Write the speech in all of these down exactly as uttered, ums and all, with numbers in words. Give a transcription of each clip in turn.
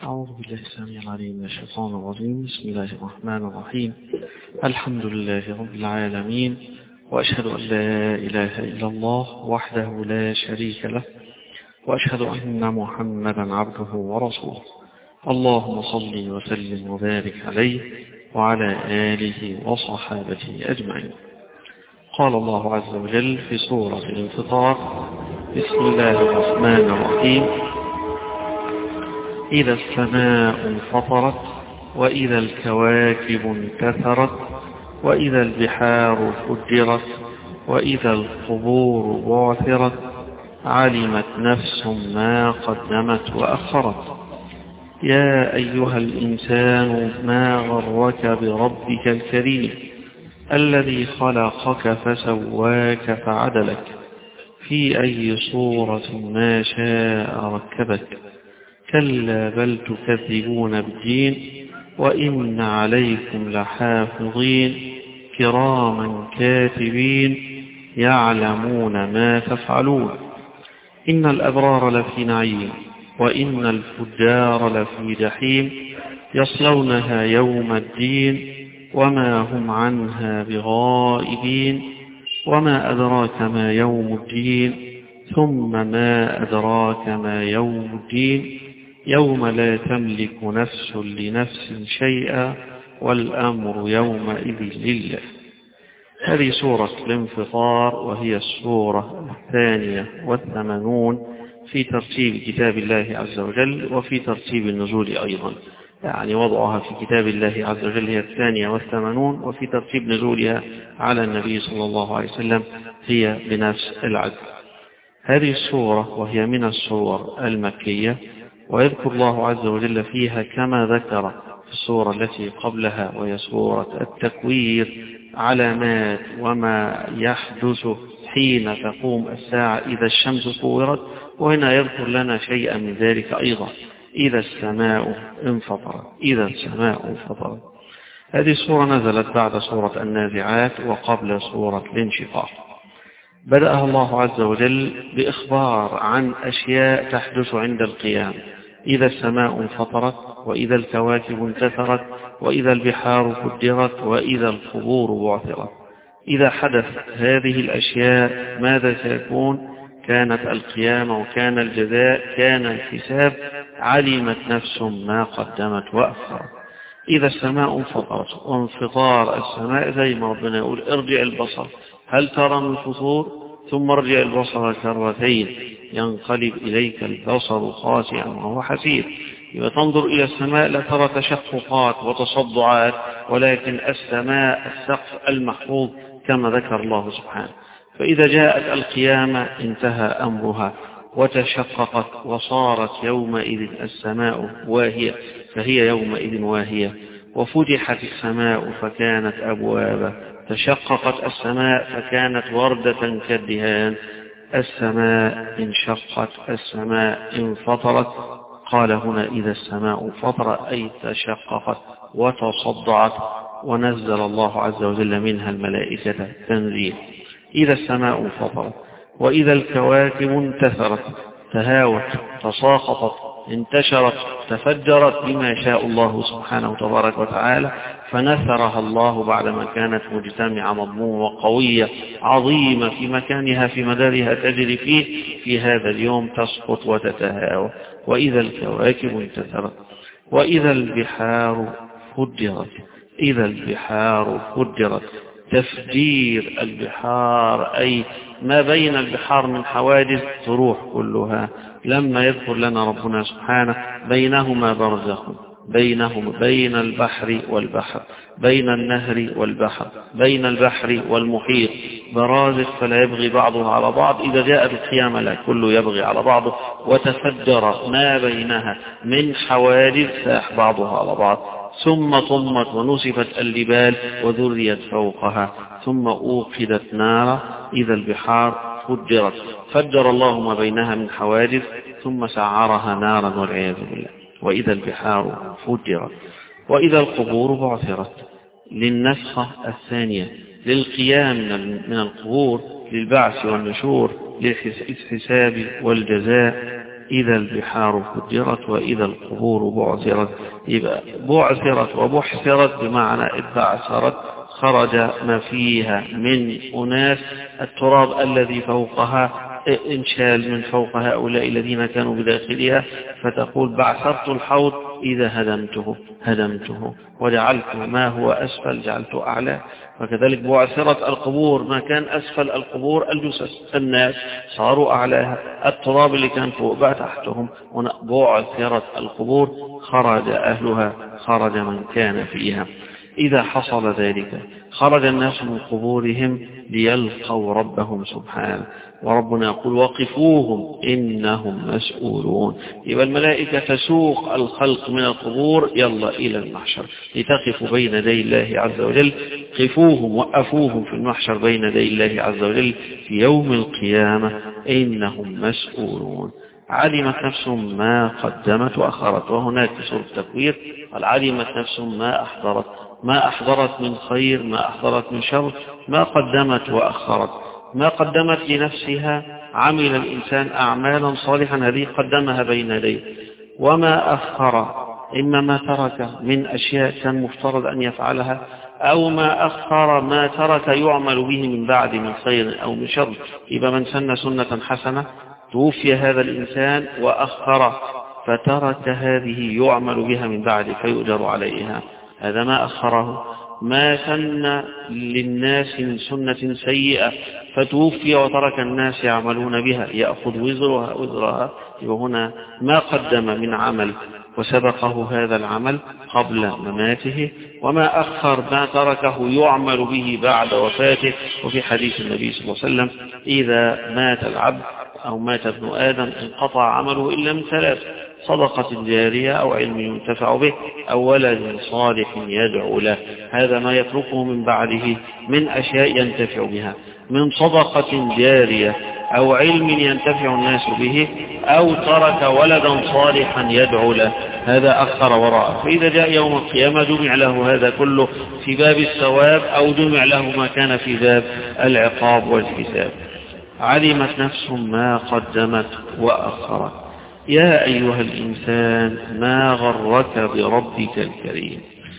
أعوذ بالله السميع العليم من الشيطان الرجيم. بسم الله الرحمن الرحيم. الحمد لله رب العالمين، وأشهد أن لا إله إلا الله وحده لا شريك له، وأشهد أن محمدا عبده ورسوله. اللهم صل وسلم وبارك عليه وعلى آله وصحابته أجمعين. قال الله عز وجل في سورة الانفطار: بسم الله الرحمن الرحيم. إذا السماء انفطرت، وإذا الكواكب انتثرت، وإذا البحار فجرت، وإذا القبور بعثرت، علمت نفس ما قدمت وأخرت. يا أيها الإنسان ما غرك بربك الكريم الذي خلقك فسواك فعدلك في أي صورة ما شاء ركبك. كلا بل تكذبون بالدين، وإن عليكم لحافظين كراما كاتبين يعلمون ما تفعلون. إن الأبرار لفي نعيم، وإن الفجار لفي جحيم، يصلونها يوم الدين وما هم عنها بغائبين. وما أدراك ما يوم الدين، ثم ما أدراك ما يوم الدين، يوم لا تملك نفس لنفس شيئا والأمر يومئذ لله. هذه سورة الانفطار، وهي السورة الثانية والثمانون في ترتيب كتاب الله عز وجل وفي ترتيب النزول أيضا، يعني وضعها في كتاب الله عز وجل هي الثانية والثمانون، وفي ترتيب نزولها على النبي صلى الله عليه وسلم هي بنفس العدد. هذه السورة وهي من السور المكية، ويذكر الله عز وجل فيها كما ذكر في السورة التي قبلها وهي سورة التكوير علامات وما يحدث حين تقوم الساعة إذا الشمس كورت، وهنا يذكر لنا شيئا من ذلك أيضا. إذا السماء انفطرت، إذا السماء انفطرت. هذه السورة نزلت بعد سورة النازعات وقبل سورة الانشقاق. بدأها الله عز وجل بإخبار عن أشياء تحدث عند القيام: إذا السماء انفطرت، وإذا الكواكب انتثرت، وإذا البحار فجرت، وإذا القبور بعثرت. إذا حدث هذه الأشياء ماذا سيكون؟ كانت القيامة، وكان الجزاء، كان الحساب، علمت نفس ما قدمت وأخرت. إذا السماء انفطرت، وانفطار السماء زي ما ربنا يقول: ارجع البصر هل ترى من فطور، ثم ارجع البصر كرتين ينقلب إليك البصر خاسئا وهو حسير. إذا تنظر إلى السماء لا ترى تشققات وتصدعات، ولكن السماء السقف المحفوظ كما ذكر الله سبحانه. فإذا جاءت القيامة انتهى أمرها وتشققت، وصارت يومئذ السماء واهية، فهي يومئذ واهية. وفتحت السماء فكانت أبوابا، تشققت السماء فكانت وردة كالدهان. السماء انشقت، السماء انفطرت. قال هنا: إذا السماء انفطرت، أي تشققت وتصدعت، ونزل الله عز وجل منها الملائكة تنزيل. إذا السماء انفطرت، وإذا الكواكب انتثرت، تهاوت، تساقطت، انتشرت، تفجرت بما شاء الله سبحانه تبارك وتعالى، فنثرها الله بعدما كانت مجتمعة مضمومة وقوية عظيمة في مكانها في مدارها تجري فيه، في هذا اليوم تسقط وتتهاوى. وإذا الكواكب انتثرت، وإذا البحار فجرت، إذا البحار فجرت. تفجير البحار أي ما بين البحار من حواجز تروح كلها. لما يذكر لنا ربنا سبحانه: بينهما برزخ، بينهم بين البحر والبحر، بين النهر والبحر، بين البحر والمحيط برازخ فلا يبغي بعضها على بعض. إذا جاءت القيامة لا كله يبغي على بعضه، وتفجر ما بينها من حواجز ساح بعضها على بعض. ثم طمت ونسفت الجبال وذريت فوقها، ثم أوقدت نارا. إذا البحار فجرت، فجر الله ما بينها من حواجز، ثم سعرها نارا والعياذ بالله. وإذا البحار فجرت، وإذا القبور بعثرت، للنفخة الثانية، للقيام من القبور، للبعث والنشور، للحساب والجزاء. إذا البحار فجرت وإذا القبور بعثرت. يبقى بعثرت وبحثرت بمعنى اتبعثرت، خرج ما فيها من أناس، التراب الذي فوقها انشال من فوق هؤلاء الذين كانوا بداخلها، فتقول بعثرت الحوض إذا هدمته هدمته وجعلت ما هو أسفل جعلت أعلى. وكذلك بعثرت القبور، ما كان أسفل القبور الجثث، الناس صاروا أعلاها، التراب اللي كان فوق بقى تحتهم. بعثرت القبور خرج أهلها، خرج من كان فيها. إذا حصل ذلك خرج الناس من قبورهم ليلقوا ربهم سبحانه، وربنا يقول وقفوهم إنهم مسؤولون. يبقى الملائكة تسوق الخلق من القبور يلا إلى المحشر لتقفوا بين يدي الله عز وجل. قفوهم وقفوهم في المحشر بين يدي الله عز وجل في يوم القيامة إنهم مسؤولون. علمت نفس ما قدمت وأخرت، وهناك سورة التكوير قال علمت نفس ما أحضرت، ما أحضرت من خير، ما أحضرت من شر، ما قدمت وأخرت. ما قدمت لنفسها، عمل الإنسان أعمالا صالحا هذه قدمها بين يديه، وما أخر إما ما ترك من أشياء كان مفترض أن يفعلها، أو ما أخر ما ترك يعمل به من بعد من خير أو من شر. يبقى من سن سنة حسنة توفي هذا الإنسان وأخر فترك هذه يعمل بها من بعد فيؤجر عليها، هذا ما أخره. ما سن للناس من سنة سيئة فتوفي وترك الناس يعملون بها يأخذ وزرها وزرها. وهنا ما قدم من عمل وسبقه هذا العمل قبل مماته، وما أخر ما تركه يعمل به بعد وفاته. وفي حديث النبي صلى الله عليه وسلم إذا مات العبد أو مات ابن آدم انقطع عمله إلا من ثلاث: صدقة جارية أو علم ينتفع به أو ولد صالح يدعو له. هذا ما يتركه من بعده من أشياء ينتفع بها، من صدقة جارية أو علم ينتفع الناس به أو ترك ولدا صالحا يدعو له، هذا أخر وراءه. فإذا جاء يوم القيامة جمع له هذا كله في باب الثواب أو جمع له ما كان في باب العقاب والحساب. علمت نفس ما قدمت وأخرت. يا أيها الإنسان ما غرك بربك الكريم.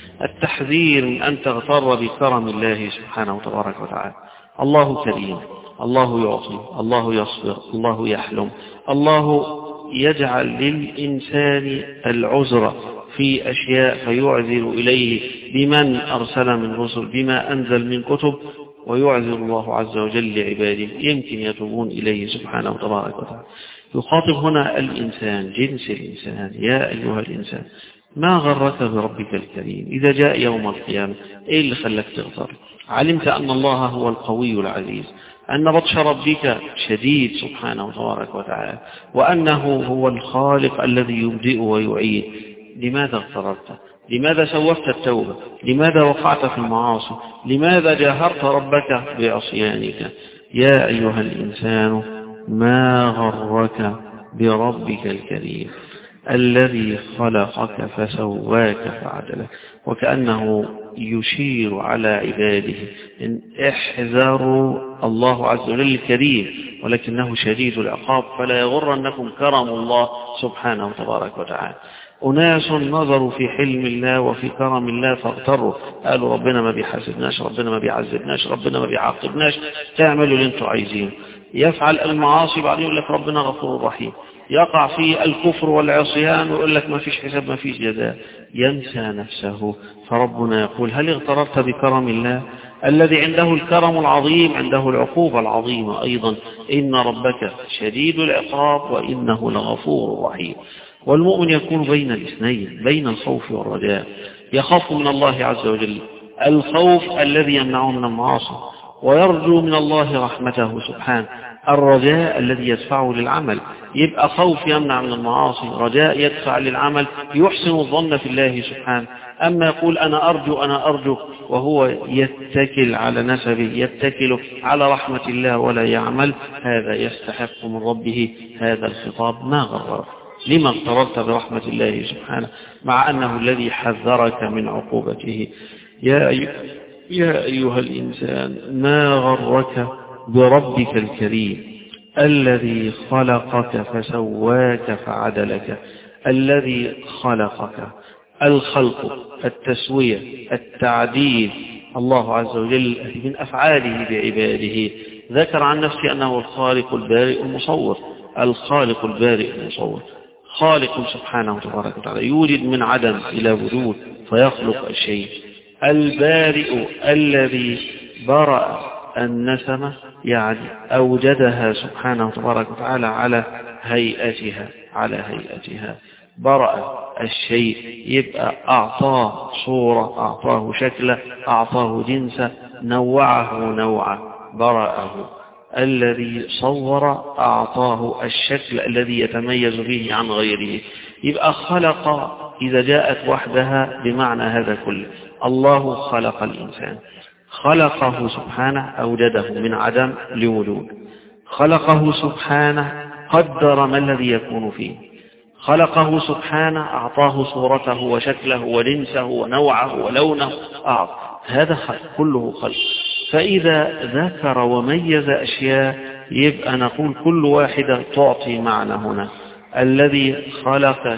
التحذير من أن تغتر بكرم الله سبحانه وتبارك وتعالى. الله كريم، الله يعطي، الله يصبر، الله يحلم، الله يجعل للإنسان العذر في أشياء فيعذر إليه بمن أرسل من رسل، بما أنزل من كتب، ويعذر الله عز وجل لعباده يمكن يتوبون إليه سبحانه وتبارك وتعالى. يخاطب هنا الإنسان، جنس الإنسان. يا أيها الإنسان ما غرك بربك الكريم. إذا جاء يوم القيامة إيه اللي خلك تغتر؟ علمت أن الله هو القوي العزيز، أن بطش ربك شديد سبحانه وتبارك وتعالى، وأنه هو الخالق الذي يبدئ ويعيد. لماذا اغتررت؟ لماذا سوفت التوبة؟ لماذا وقعت في المعاصي؟ لماذا جاهرت ربك بعصيانك؟ يا أيها الإنسان ما غرك بربك الكريم الذي خلقك فسواك فعدلك. وكأنه يشير على عباده إن احذروا الله عز وجل الكريم ولكنه شديد العقاب، فلا يغرنكم كرم الله سبحانه وتبارك وتعالى. أناس نظروا في حلم الله وفي كرم الله فاغتروا، قالوا ربنا ما بيحاسبناش، ربنا ما بيعذبناش، ربنا ما بيعاقبناش، تعملوا اللي انتوا عايزين. يفعل المعاصي بعدين يقول لك ربنا غفور رحيم، يقع في الكفر والعصيان ويقول لك ما فيش حساب ما فيش جزاء، ينسى نفسه. فربنا يقول هل اغتررت بكرم الله الذي عنده الكرم العظيم، عنده العقوبة العظيمة أيضا. إن ربك شديد العقاب وإنه لغفور رحيم. والمؤمن يكون بين الاثنين، بين الخوف والرجاء. يخاف من الله عز وجل الخوف الذي يمنعه من المعاصي، ويرجو من الله رحمته سبحانه الرجاء الذي يدفعه للعمل. يبقى خوف يمنع من المعاصي، رجاء يدفع للعمل، يحسن الظن في الله سبحانه. أما يقول أنا أرجو أنا أرجو وهو يتكل على نسبه، يتكل على رحمة الله ولا يعمل، هذا يستحق من ربه هذا الخطاب ما غرر. لما اغتررت برحمة الله سبحانه مع أنه الذي حذرك من عقوبته؟ يا يا أيها الإنسان ما غرك بربك الكريم الذي خلقك فسواك فعدلك. الذي خلقك، الخلق، التسوية، التعديل، الله عز وجل من أفعاله بعباده. ذكر عن نفسه أنه الخالق البارئ المصور. الخالق البارئ المصور، خالق سبحانه وتبارك وتعالى، يوجد من عدم إلى وجود فيخلق الشيء. البارئ الذي برأ النسمة، يعني أوجدها سبحانه وتبارك وتعالى على هيئتها على هيئتها. برأ الشيء يبقى أعطاه صورة، أعطاه شكله، أعطاه جنسه، نوعه نوعا، برأه. الذي صور أعطاه الشكل الذي يتميز به عن غيره. يبقى خلق إذا جاءت وحدها بمعنى هذا كله. الله خلق الإنسان، خلقه سبحانه، أوجده من عدم لوجود. خلقه سبحانه، قدر ما الذي يكون فيه. خلقه سبحانه، أعطاه صورته وشكله وجنسه ونوعه ولونه، أعطى. هذا خلق، كله خلق. فإذا ذكر وميز أشياء يبقى نقول كل واحدة تعطي معنى هنا. الذي خلقك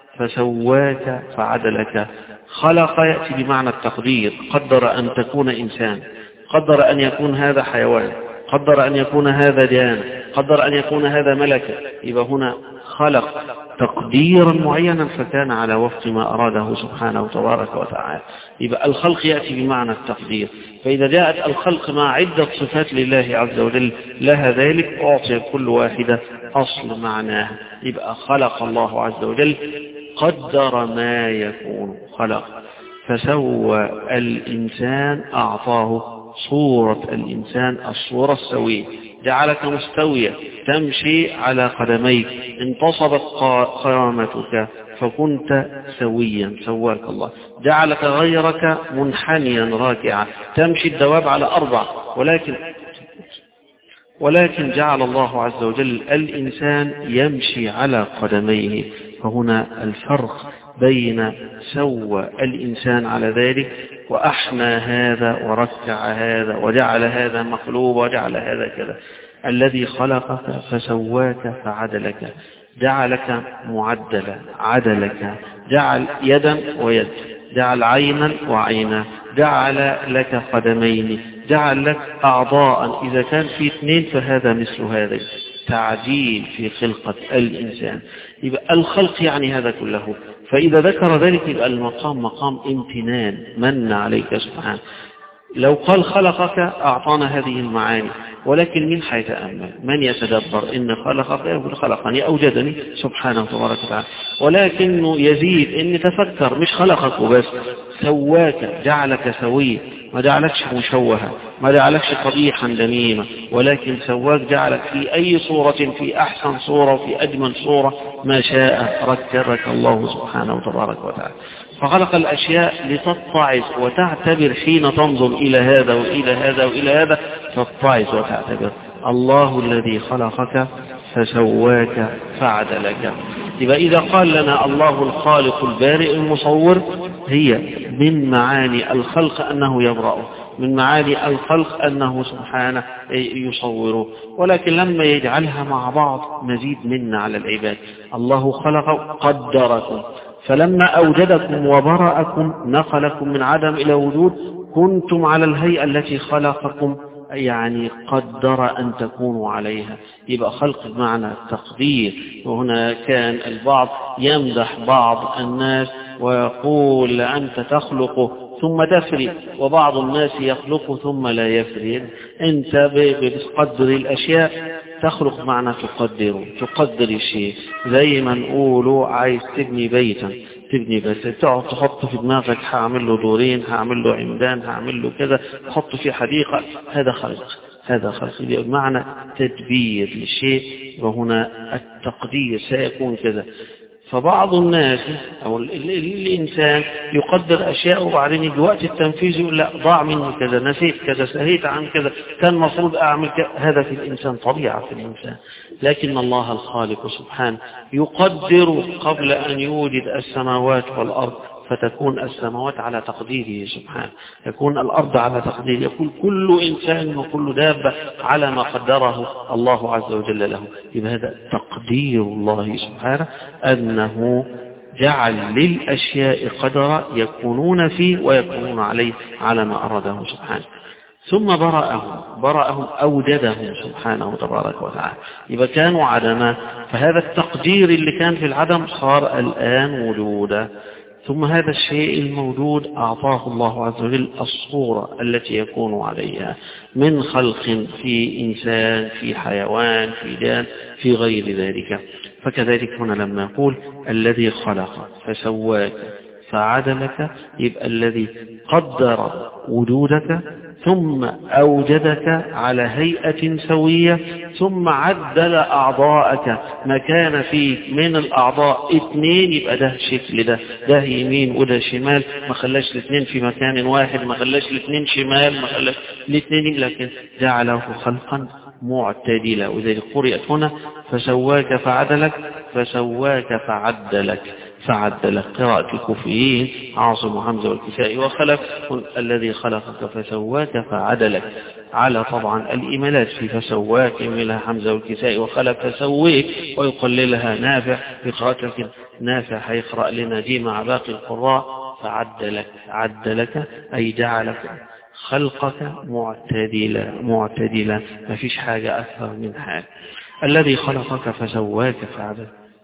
فسواك فعدلك. خلق يأتي بمعنى التقدير، قدر أن تكون إنسان، قدر أن يكون هذا حيوان، قدر أن يكون هذا جان، قدر أن يكون هذا ملكا. يبقى هنا خلق تقديرا معينا فكان على وفق ما أراده سبحانه وتبارك وتعالى. يبقى الخلق يأتي بمعنى التقدير. فإذا جاءت الخلق مع عدة صفات لله عز وجل لها ذلك، أعطي كل واحدة أصل معناها. يبقى خلق الله عز وجل، قدر ما يكون، خلق. فسوى الإنسان، أعطاه صورة الإنسان، الصورة السوية. جعلك مستوية تمشي على قدميك، انتصبت قامتك فكنت سويا، سواك الله. جعلك غيرك منحنيا راكعا، تمشي الدواب على أربع، ولكن ولكن جعل الله عز وجل الإنسان يمشي على قدميه. فهنا الفرق بين سوى الإنسان على ذلك وأحنى هذا وركع هذا وجعل هذا مقلوب وجعل هذا كذا. الذي خلقك فسواك فعدلك، جعلك معدلا، عدلك، جعل يدا ويد، جعل عينا وعينا، جعل لك قدمين، جعل لك أعضاء. إذا كان في اثنين فهذا مثل هذا، تعديل في خلقة الإنسان. يبقى الخلق يعني هذا كله. فإذا ذكر ذلك يبقى المقام مقام امتنان، من عليك سبحانه. لو قال خلقك أعطانا هذه المعاني، ولكن من حيتأمل، من يتدبر إن خلقك يقول خلقني، أوجدني سبحانه وتبارك وتعالى. ولكنه يزيد إن تفكر، مش خلقك وبس، سواك، جعلك سوي، ما جعلكش مشوها، ما جعلكش قبيحا دميما، ولكن سواك، جعلك في أي صورة، في أحسن صورة وفي أجمل صورة ما شاء ركبك الله سبحانه وتبارك وتعالى. فخلق الأشياء لتتعظ وتعتبر حين تنظر إلى هذا وإلى هذا وإلى هذا، تتعظ وتعتبر. الله الذي خلقك فسواك فعدلك. يبقى إذا قال لنا الله الخالق البارئ المصور، هي من معاني الخلق أنه يبرأه، من معاني الخلق أنه سبحانه يصوره. ولكن لما يجعلها مع بعض مزيد منا على العباد. الله خلق قدركم، فلما أوجدكم وبرأكم نقلكم من عدم إلى وجود، كنتم على الهيئة التي خلقكم، يعني قدر أن تكونوا عليها. يبقى خلق بمعنى التقدير. وهنا كان البعض يمدح بعض الناس ويقول أنت تخلق ثم تفري، وبعض الناس يخلق ثم لا يفري. أنت بتقدر الأشياء، تخلق معنى تقدر، تقدر الشيء. زي ما نقوله عايز تبني بيتا، تبني بس تقعد تحط في دماغك هعمل له دورين، هعمل له عمدان، هعمل له كذا، تحط فيه حديقة. هذا خلق، هذا خلق بمعنى تدبير للشيء. وهنا التقدير سيكون كذا. فبعض الناس أو الإنسان يقدر أشياء وبعدين يجي وقت التنفيذ يقول لا ضاع مني كذا، نسيت كذا، سهيت عن كذا، كان مفروض أعمل كذا. هذا في الإنسان، طبيعة في الإنسان. لكن الله الخالق سبحانه يقدر قبل أن يوجد السماوات والأرض، فتكون السماوات على تقديره سبحانه، يكون الأرض على تقديره، يكون كل إنسان وكل دابة على ما قدره الله عز وجل له. يبقى هذا تقدير الله سبحانه، أنه جعل للأشياء قدرا يكونون فيه ويكونون عليه على ما أراده سبحانه. ثم برأهم برأهم أوجدهم سبحانه تبارك وتعالى، يبقى كانوا عدما، فهذا التقدير اللي كان في العدم صار الآن وجودا. ثم هذا الشيء الموجود أعطاه الله عز وجل الصورة التي يكون عليها من خلق في إنسان، في حيوان، في جان، في غير ذلك. فكذلك هنا لما يقول الذي خلق فسواك فعدلك، يبقى الذي قدر وجودك ثم أوجدك على هيئة سوية، ثم عدل أعضاءك مكان فيك من الأعضاء اثنين، يبقى ده شكل، ده ده يمين وده شمال، ما خلاش الاثنين في مكان واحد، ما خلاش الاثنين شمال، ما خلاش الاثنين، لكن جعله خلقا معتدلا. وذلك قرئت هنا فسواك فعدلك، فسواك فعدلك، فعدلك. قراءة الكوفيين عاصم وحمزة والكسائي وخلف الذي خلقك فسواك فعدلك، على طبعا الإيمالات في فسواك يميلها حمزة والكسائي وخلف فسويك، ويقللها نافع في قراءة نافع هيقرأ لنا دي مع باقي القراء فعدلك. عدلك أي جعلك خلقك معتدلا معتدلا، ما فيش حاجة أكثر من حال. الذي خلقك فسواك فعدلك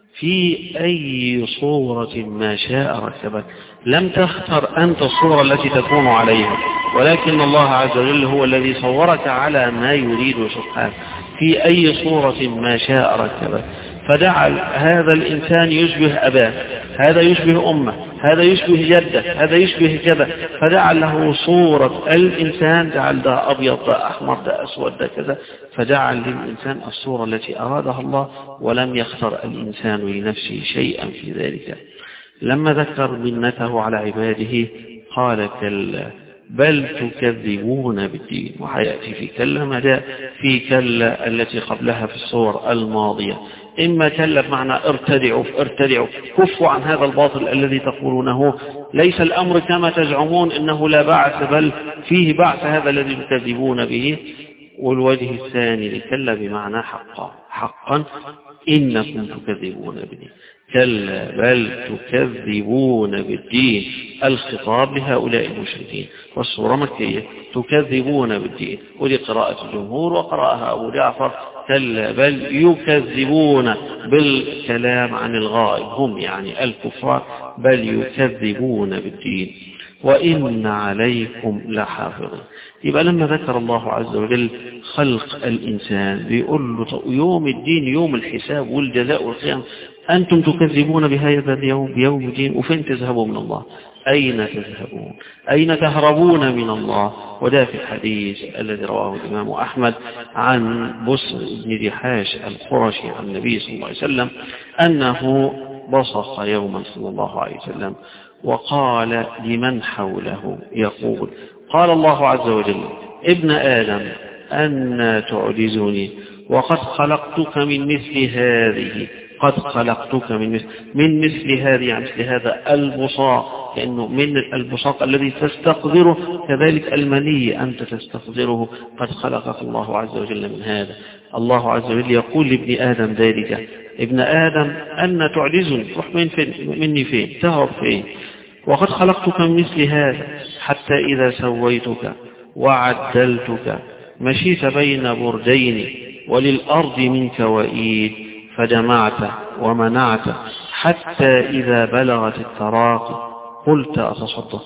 في أي صورة ما شاء ركبك. لم تختر أنت الصورة التي تكون عليها، ولكن الله عز وجل هو الذي صورك على ما يريد سبحانه. في أي صورة ما شاء ركبك، فجعل هذا الإنسان يشبه أباه، هذا يشبه أمه، هذا يشبه جده، هذا يشبه كذا، فجعل له صورة الإنسان، جعل ده أبيض، ده أحمر، ده أسود، ده كذا، فجعل للإنسان الصورة التي أرادها الله، ولم يختر الإنسان لنفسه شيئا في ذلك. لما ذكر منته على عباده قال كلا بل تكذبون بالدين، وحيأتي في كلا ما جاء في كلا التي قبلها في الصور الماضية. إما كلا بمعنى ارتدعوا ارتدعوا كفوا عن هذا الباطل الذي تقولونه، ليس الأمر كما تزعمون إنه لا بعث، بل فيه بعث، هذا الذي تكذبون به. والوجه الثاني لكلا بمعنى حقا، حقا إنكم تكذبون بالدين. كلا بل تكذبون بالدين، الخطاب لهؤلاء المشركين، والسورة مكية. تكذبون بالدين، ودي قراءة الجمهور وقرأها أبو جعفر. كلا بل يكذبون بالكلام عن الغائب، هم يعني الكفار، بل يكذبون بالدين وإن عليكم لحافظين. يبقى لما ذكر الله عز وجل خلق الإنسان بيقول له يوم الدين، يوم الحساب والجزاء والقيام، أنتم تكذبون بهذا اليوم، بيوم الدين، وفين تذهبوا من الله؟ أين تذهبون؟ أين تهربون من الله؟ وده في الحديث الذي رواه الإمام أحمد عن بسر بن دحاش القرشي عن النبي صلى الله عليه وسلم أنه بصق يوما صلى الله عليه وسلم وقال لمن حوله يقول: قال الله عز وجل: ابن آدم أن تعجزني وقد خلقتك من مثل هذه، قد خلقتك من مثل, من مثل هذه، يعني مثل هذا البصاق، لأنه من البصاق الذي تستقذره، كذلك المني أنت تستقذره، قد خلقك الله عز وجل من هذا. الله عز وجل يقول لابن آدم ذلك: ابن آدم أن تعجزني، تروح من فين مني، فين تهرب فين؟ وقد خلقتك من مثل هذا، حتى إذا سويتك وعدلتك مشيت بين بردين وللأرض منك وإيد، فجمعت ومنعت حتى إذا بلغت التراقي قلت أتصدق.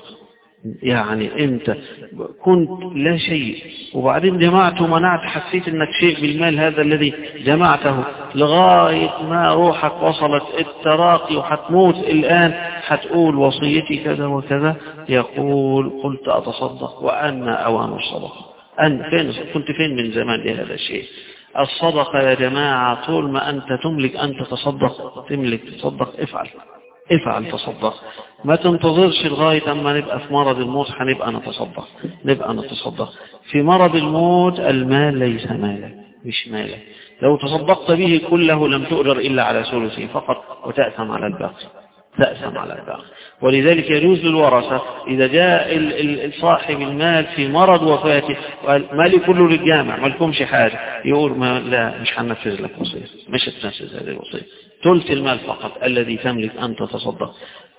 يعني أنت كنت لا شيء، وبعدين جمعت ومنعت، حسيت أنك شيء بالمال هذا الذي جمعته، لغاية ما روحك وصلت التراقي وحتموت الآن، حتقول وصيتي كذا وكذا، يقول قلت أتصدق وأنا أوان الصدقة. أن فين كنت فين من زمان لهذا الشيء؟ الصدقة يا جماعة طول ما أنت تملك أن تتصدق، تملك تصدق، افعل افعل تصدق، ما تنتظرش لغاية أما نبقى في مرض الموت هنبقى نتصدق، نبقى نتصدق. في مرض الموت المال ليس مالك، مش مالك، لو تصدقت به كله لم تؤجر إلا على ثلثه فقط وتأثم على الباقي. تأسم على الباقي. ولذلك يجوز للورثة إذا جاء صاحب المال في مرض وفاته وقال مالي كله للجامع ما لكمش حاجة، يقول ما لا مش هنفذ لك وصية، مش هتنفذ هذه الوصية، ثلث المال فقط الذي تملك أن تتصدق.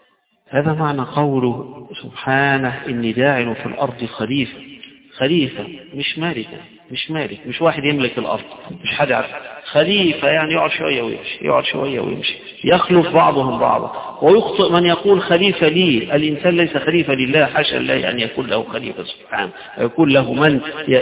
هذا معنى قوله سبحانه إني جاعل في الأرض خليفة. خليفة مش مالك، مش مالك، مش واحد يملك الأرض، مش حد عارف. خليفة يعني يقعد شوية ويمشي، يقعد شوية ويمشي، يخلف بعضهم بعضا. ويخطئ من يقول خليفة لي، الإنسان ليس خليفة لله، حاشا الله أن يكون له خليفة سبحانه، يكون له من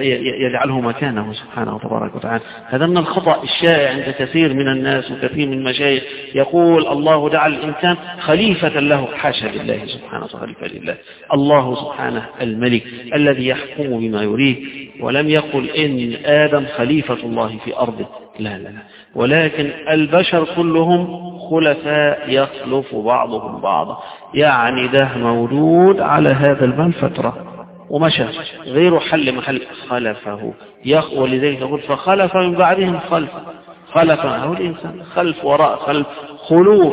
يجعله مكانه سبحانه تبارك وتعالى. هذا من الخطأ الشائع عند كثير من الناس وكثير من المشايخ، يقول الله جعل الإنسان خليفة له، حاشا لله سبحانه خليفة لله. الله سبحانه الملك الذي يحكم بما يريد، ولم يقل إن آدم خليفة الله في أرضه، لا لا لا، ولكن البشر كلهم خلفاء يخلف بعضهم بعضا. يعني ده مولود على هذا المال فترة ومشى غيره حل محل خلفه يخ، ولذلك يقول فخلف من بعدهم خلف. خلف هو الإنسان، خلف وراء خلف، خلوف،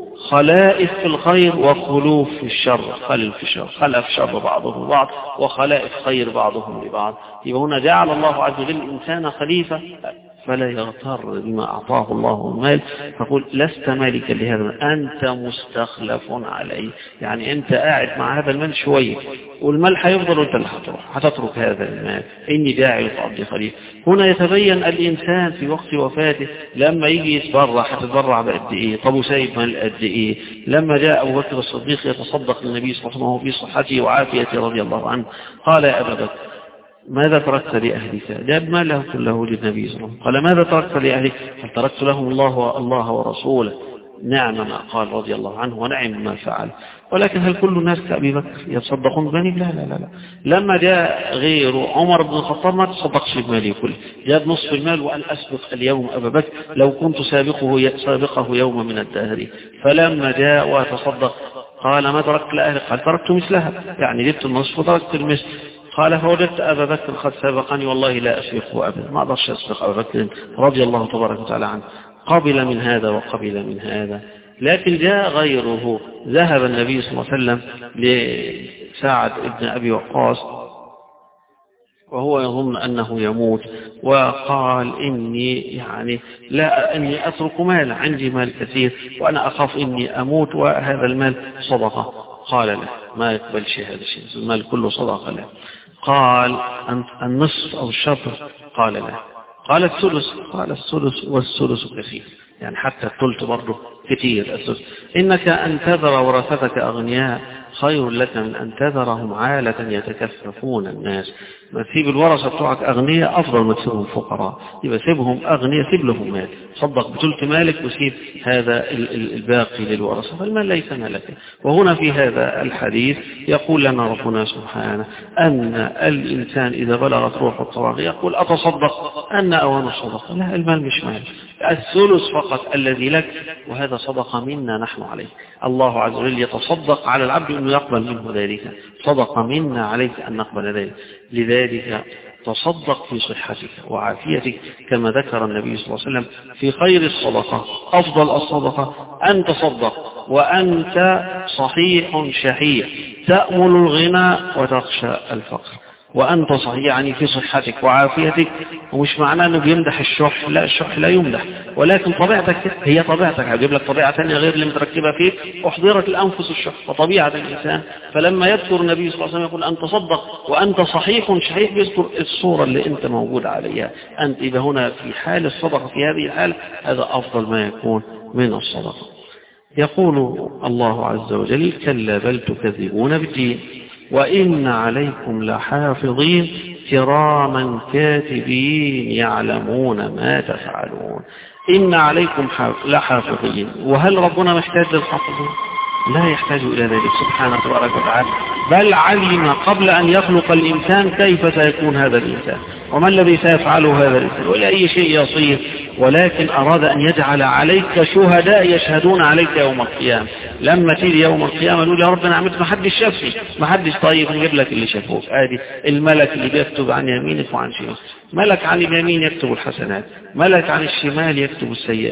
خلائف في الخير وخلوف في الشر، خلف في الشر، خلف شر بعضهم بعض وخلائف خير بعضهم لبعض. يبقى هنا جعل الله عز وجل الإنسان خليفة فلا يغتر بما أعطاه الله المال، فقل لست مالكا لهذا، أنت مستخلف عليه. يعني أنت قاعد مع هذا المال شوية والمال هيفضل وأنت اللي هتروح هتترك هذا المال. إني جاعل في الأرض خليفة. هنا يتبين الإنسان في وقت وفاته لما يجي يتبرع هتتبرع بقد إيه، طب وسايب مال قد إيه. لما جاء أبو بكر الصديق يتصدق للنبي صلى الله عليه وسلم في صحته وعافيته رضي الله عنه، قال يا أبا بكر ماذا تركت لأهلك؟ جاب ماله كله للنبي صلى الله عليه وسلم. قال ماذا تركت لأهلك؟ قال تركت لهم الله الله ورسوله. نعم ما قال رضي الله عنه ونعم ما فعل. ولكن هل كل الناس كأبي بكر يتصدقون بني؟ لا لا لا لا. لما جاء غيره عمر بن الخطاب ما تصدقش بمالي كله، جاب نصف المال وأن أسبق اليوم أبا بكر لو كنت سابقه سابقه يوم من الدهر. فلما جاء وتصدق قال ما تركت لأهلك؟ قال تركت مثلها، يعني جبت النصف وتركت المثل. قال فوجدت أبا بكر قد سبقني والله لا أسبقه أبدا، ما أقدرش أسبق أبا بكر رضي الله تبارك وتعالى عنه. قبل من هذا وقبل من هذا. لكن جاء غيره، ذهب النبي صلى الله عليه وسلم لسعد بن أبي وقاص وهو يظن أنه يموت، وقال إني يعني لا أني أترك مال، عندي مال كثير وأنا أخاف إني أموت وهذا المال صدقة. قال له ما يقبلش هذا الشيء، المال كله صدقة له. قال النصف أو الشطر؟ قال لا. قال الثلث؟ قال الثلث والثلث كثير، يعني حتى الثلث برضه كثير. الثلث إنك أن تذر ورثتك أغنياء خير لك من أن تذرهم عالة يتكففون الناس. ما تسيب الورثة بتوعك أغنياء أفضل ما تسيبهم فقراء. يبقى سيبهم أغنياء، سيب لهم مال، صدق بثلث مالك وسيب هذا الباقي للورثة، فالمال ليس مالك. وهنا في هذا الحديث يقول لنا ربنا سبحانه أن الإنسان إذا بلغت روح الطراغ يقول أتصدق أن أوان الصدقة. لا، المال مش مال، الثلث فقط الذي لك، وهذا صدقة منا نحن عليه. الله عز وجل يتصدق على العبد أنه يقبل منه ذلك، صدق منا عليك أن نقبل ذلك. لذلك تصدق في صحتك وعافيتك كما ذكر النبي صلى الله عليه وسلم في خير الصدقة. أفضل الصدقة أن تصدق وأنت صحيح شحيح تأمل الغنى وتخشى الفقر، وأنت صحيح يعني في صحتك وعافيتك. ومش معناه أنه بيمدح الشح، لا، الشح لا يمدح، ولكن طبيعتك هي طبيعتك. هجيب لك طبيعة ثانية غير اللي متركبة فيك، أحضرت الأنفس الشح وطبيعة الإنسان. فلما يذكر النبي صلى الله عليه وسلم يقول أن تصدق وأنت صحيح شحيح، بيذكر الصورة اللي أنت موجود عليها أنت. إذا هنا في حال الصدقة في هذه الحالة هذا أفضل ما يكون من الصدقة. يقول الله عز وجل كلا بل تكذبون بالدين وإن عليكم لحافظين كراما كاتبين يعلمون ما تفعلون. إن عليكم لحافظين. وهل ربنا محتاج للحافظين؟ لا يحتاج إلى ذلك سبحانه تبارك وتعالى، بل علم قبل أن يخلق الإنسان كيف سيكون هذا الإنسان وما الذي سيفعله هذا الإنسان ولا أي شيء يصير، ولكن أراد أن يجعل عليك شهداء يشهدون عليك يوم القيامة. لما تيجي يوم القيامة نقول يا رب أنا عملت ما حدش شافني، ما حدش، طيب نجيب لك اللي شافوك. آدي الملك اللي بيكتب عن يمينك وعن شمالك، ملك عن اليمين يكتب الحسنات، ملك عن الشمال يكتب السيئات.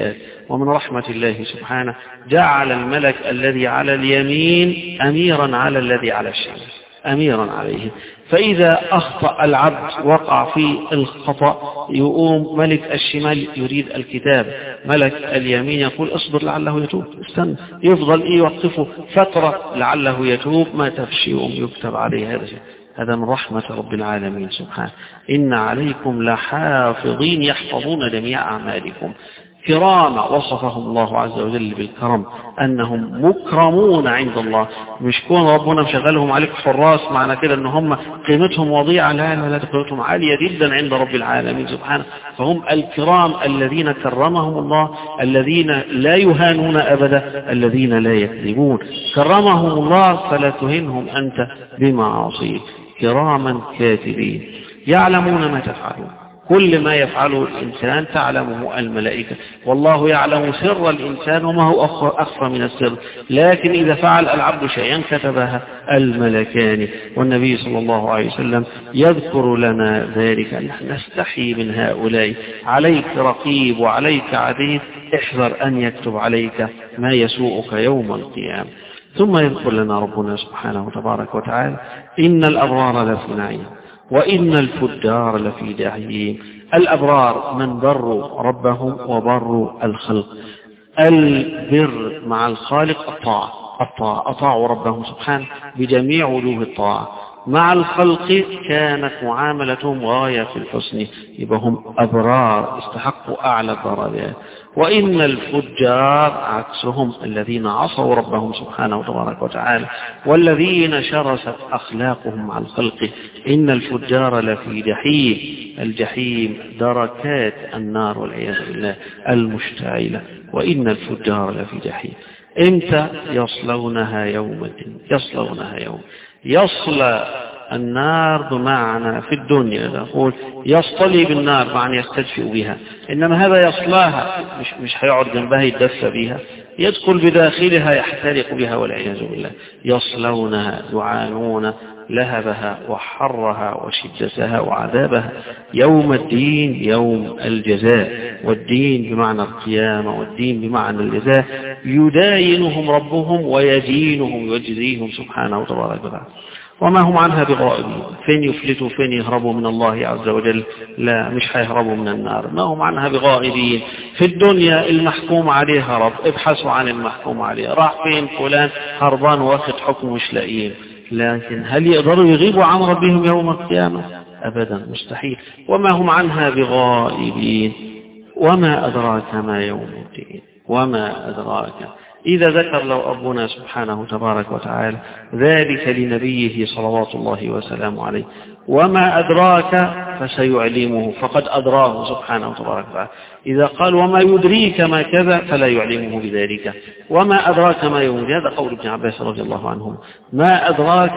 ومن رحمة الله سبحانه جعل الملك الذي على اليمين أميرا على الذي على الشمال، أميرا عليه. فإذا أخطأ العبد وقع في الخطأ يقوم ملك الشمال يريد الكتاب، ملك اليمين يقول اصبر لعله يتوب، استنى، يفضل إيه يوقفه فترة لعله يتوب، ما تفشي يقوم يكتب عليه هذا. هذا من رحمة رب العالمين سبحانه. إن عليكم لحافظين يحفظون جميع أعمالكم كرام، وصفهم الله عز وجل بالكرم أنهم مكرمون عند الله. مش كون ربنا مشغلهم عليك حراس معنى كده أن هم قيمتهم وضيعة، لا لا لا، قيمتهم عالية جدا عند رب العالمين سبحانه. فهم الكرام الذين كرمهم الله، الذين لا يهانون أبدا، الذين لا يكذبون. كرمهم الله فلا تهنهم أنت بمعاصيه. كراما كاتبين يعلمون ما تفعلون، كل ما يفعله الإنسان تعلمه الملائكة، والله يعلم سر الإنسان وما هو أخفى من السر، لكن إذا فعل العبد شيئا كتبها الملكان. والنبي صلى الله عليه وسلم يذكر لنا ذلك، نحن نستحي من هؤلاء. عليك رقيب وعليك عتيد، احذر أن يكتب عليك ما يسوءك يوم القيامة. ثم يذكر لنا ربنا سبحانه وتبارك وتعالى إن الأبرار لفي نعيم وإن الفجار لفي جحيم. الأبرار من بروا ربهم وبروا الخلق. البر مع الخالق الطاعة، الطاعة أطاعوا ربهم سبحانه بجميع وجوه الطاعة. مع الخلق كانت معاملتهم غاية في الحسن، يبقى هم أبرار استحقوا أعلى الدرجات. وإن الفجار عكسهم الذين عصوا ربهم سبحانه وتبارك وتعالى والذين شرست أخلاقهم مع الخلق. إن الفجار لفي جحيم، الجحيم دركات النار والعياذ بالله المشتعلة. وإن الفجار لفي جحيم. إمتى يصلونها؟ يوم الدين، يصلونها يوم يصلى النار بمعنى في الدنيا نقول يصطلي بالنار معنى يستدفئ بها، إنما هذا يصلاها مش مش هيقعد جنبها يتدفى بها، يدخل بداخلها يحترق بها والعياذ بالله. يصلونها يعانون لهبها وحرها وشدتها وعذابها يوم الدين، يوم الجزاء. والدين بمعنى القيامة، والدين بمعنى الجزاء. يداينهم ربهم ويدينهم ويجزيهم سبحانه وتبارك وتعالى. وما هم عنها بغائبين. فين يفلتوا، فين يهربوا من الله عز وجل؟ لا، مش هيهربوا من النار، ما هم عنها بغائبين. في الدنيا المحكوم عليه هرب، ابحثوا عن المحكوم عليه، راح فين فلان؟ هربان واخد حكم مش لاقيين. لكن هل يقدروا يغيبوا عن ربهم يوم القيامة؟ أبدا، مستحيل. وما هم عنها بغائبين. وما أدراك ما يوم الدين، وما أدراك. إذا ذكر لو ربنا سبحانه تبارك وتعالى ذلك لنبيه صلوات الله وسلامه عليه، وما أدراك فسيعلمه، فقد أدراه سبحانه تبارك وتعالى. إذا قال وما يدريك ما كذا فلا يعلمه بذلك. وما أدراك ما يوم الدين، هذا قول ابن عباس رضي الله عنه. ما أدراك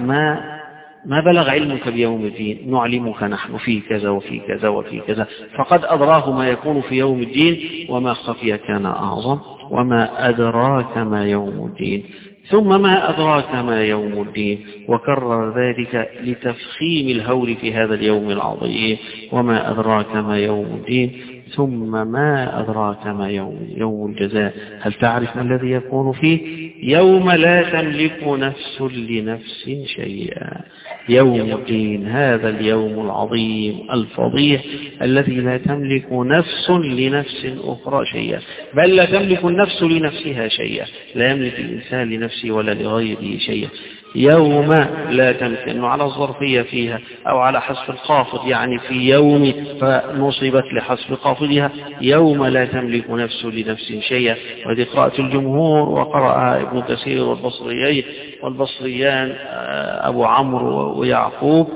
ما ما بلغ علمك بيوم الدين، نعلمك نحن في كذا وفي كذا وفي كذا، فقد أدراه ما يكون في يوم الدين، وما خفي كان أعظم. وما أدراك ما يوم الدين. ثم ما أدراك ما يوم الدين، وكرر ذلك لتفخيم الهول في هذا اليوم العظيم. وما أدراك ما يوم الدين. ثم ما أدراك ما يوم يوم الجزاء. هل تعرف ما الذي يكون فيه؟ يوم لا تملك نفس لنفس شيئا. يوم الدين، هذا اليوم العظيم الفضيح الذي لا تملك نفس لنفس أخرى شيئا، بل لا تملك النفس لنفسها شيئا، لا يملك الإنسان لنفسه ولا لغيره شيئا. يوم لا تملك، إنه على الظرفية فيها أو على حذف الخافض، يعني في يوم فنصبت لحذف خافضها. يوم لا تملك نفس لنفس شيئا. وهذه قراءة الجمهور، وقرأها ابن كثير والبصريين والبصريان أبو عمرو ويعقوب.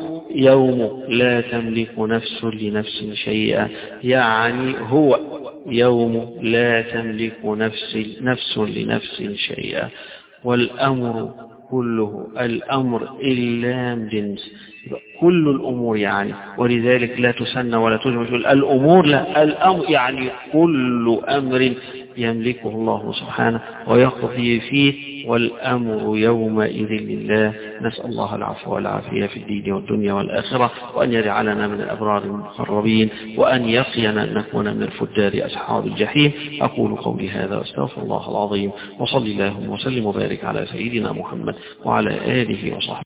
يوم لا تملك نفس لنفس شيئا، يعني هو يوم لا تملك نفس نفس لنفس شيئا. والأمر كله، الأمر إلا من جنس، كل الأمور يعني، ولذلك لا تسنى ولا تجمع الأمور، لا، الأمر يعني كل أمر يملكه الله سبحانه ويقضي فيه، والأمر يومئذ لله. نسأل الله العفو والعافية في الدين والدنيا والآخرة، وأن يجعلنا من الأبرار المقربين، وأن يقينا أن نكون من الفجار أصحاب الجحيم. أقول قولي هذا واستغفر الله العظيم، وصلي اللهم وسلم وبارك على سيدنا محمد وعلى آله وصحبه